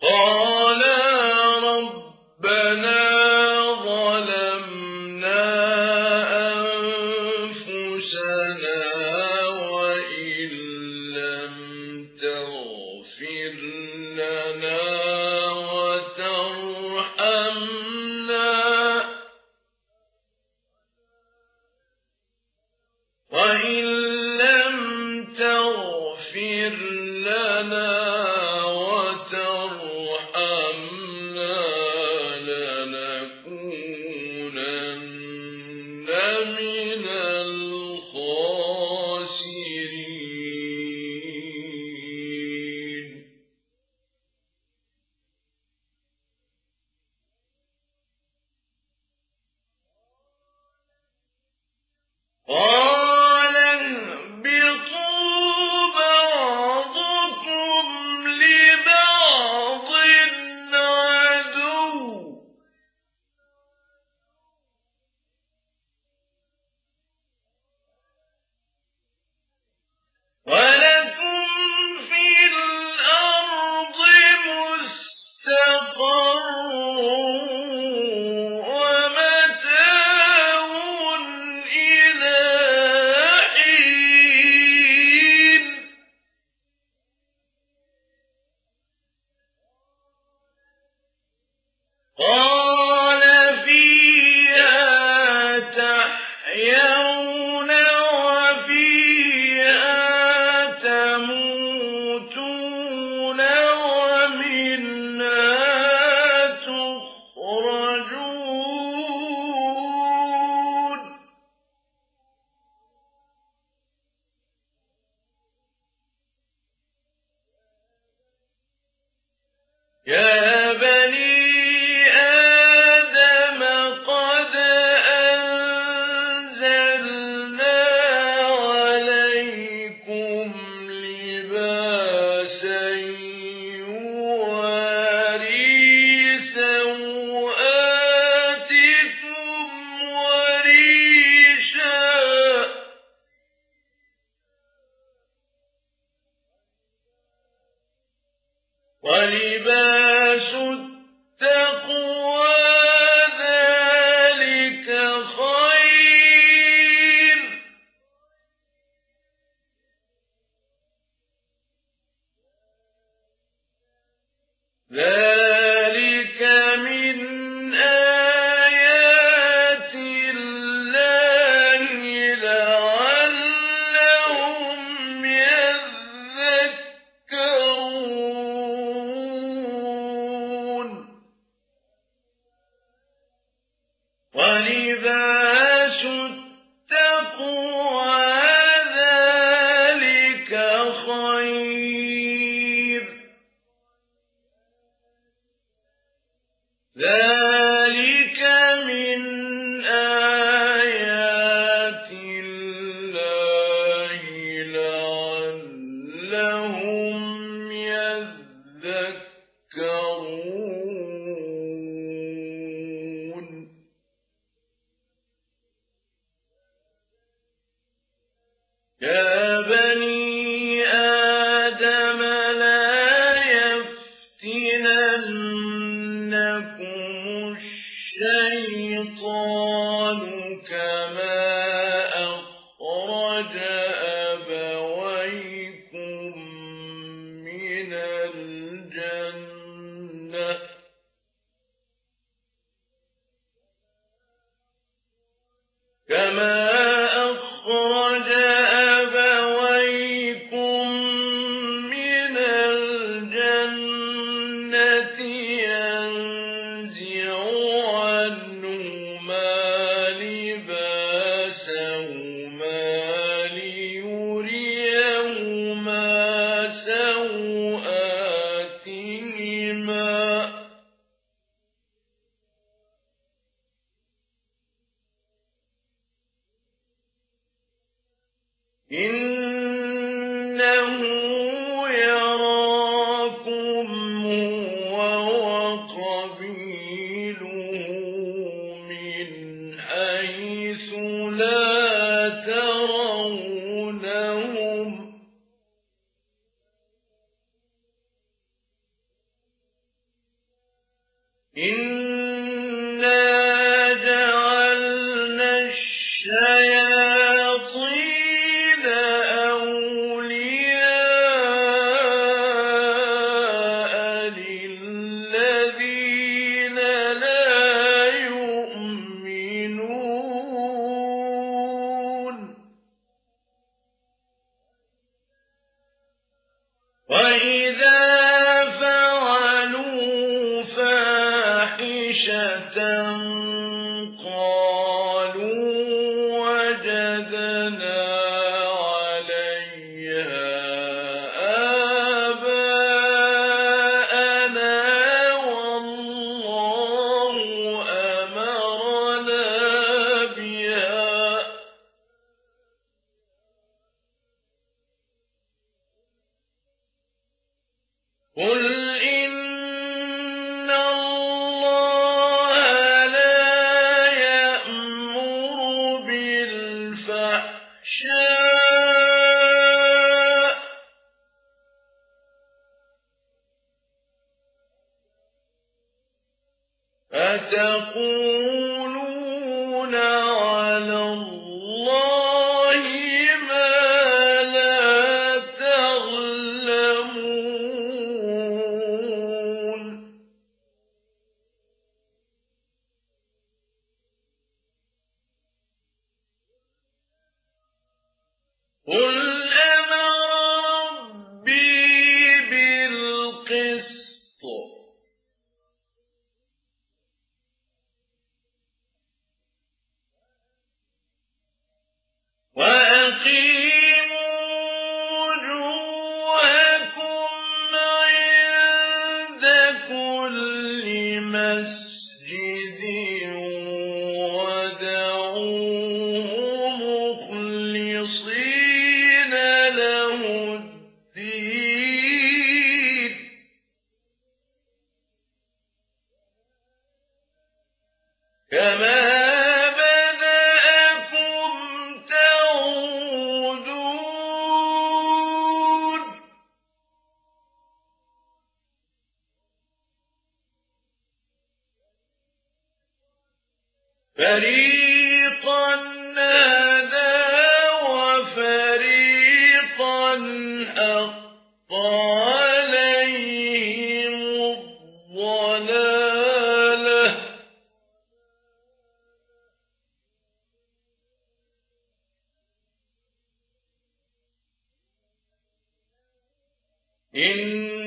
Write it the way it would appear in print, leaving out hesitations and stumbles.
قالا ربنا ظلمنا أنفسنا وإن لم تغفر لنا وترحمنا لنكونن من الخاسرين. قال اهبطوا بعضكم لبعض عدو ولكم في الأرض مستقر ومتاع إلى حين. قال فيها تحيون وفيها تموتون ومنها تخرجون. يا بني آدم قد أنزلنا عليكم لباسا يواري سوآتكم وريشا ولباس التقوى ذلك خير. ذلك من آيات الله لعلهم يذكرون. ولباس التقوى ذلك خير. ذلك من آيات الله لعلهم يذكرون. يا بني آدم لا يفتننكم الشيطان كما أخرج أبويكم من الجنة ينزع عنهما لباسهما ليريهما سوآتهما. إنه يراكم هو وقبيله من حيث لا ترونهم إنا جعلنا الشياطين أولياء للذين لا يؤمنون وإذا فعلوا فاحشة قالوا وجدنا عليها آباءنا والله أمرنا بها قل إن الله لا يأمر بالفحشاء أتقولون على الله ما لا تعلمون قل أمر ربي بالقسط وأقيموا وجوهكم عند كل مسجد ودعوه مخلصين له الدين كما بدأكم تعودون فريقا هدى وفريقا حق عليهم الضلالة إن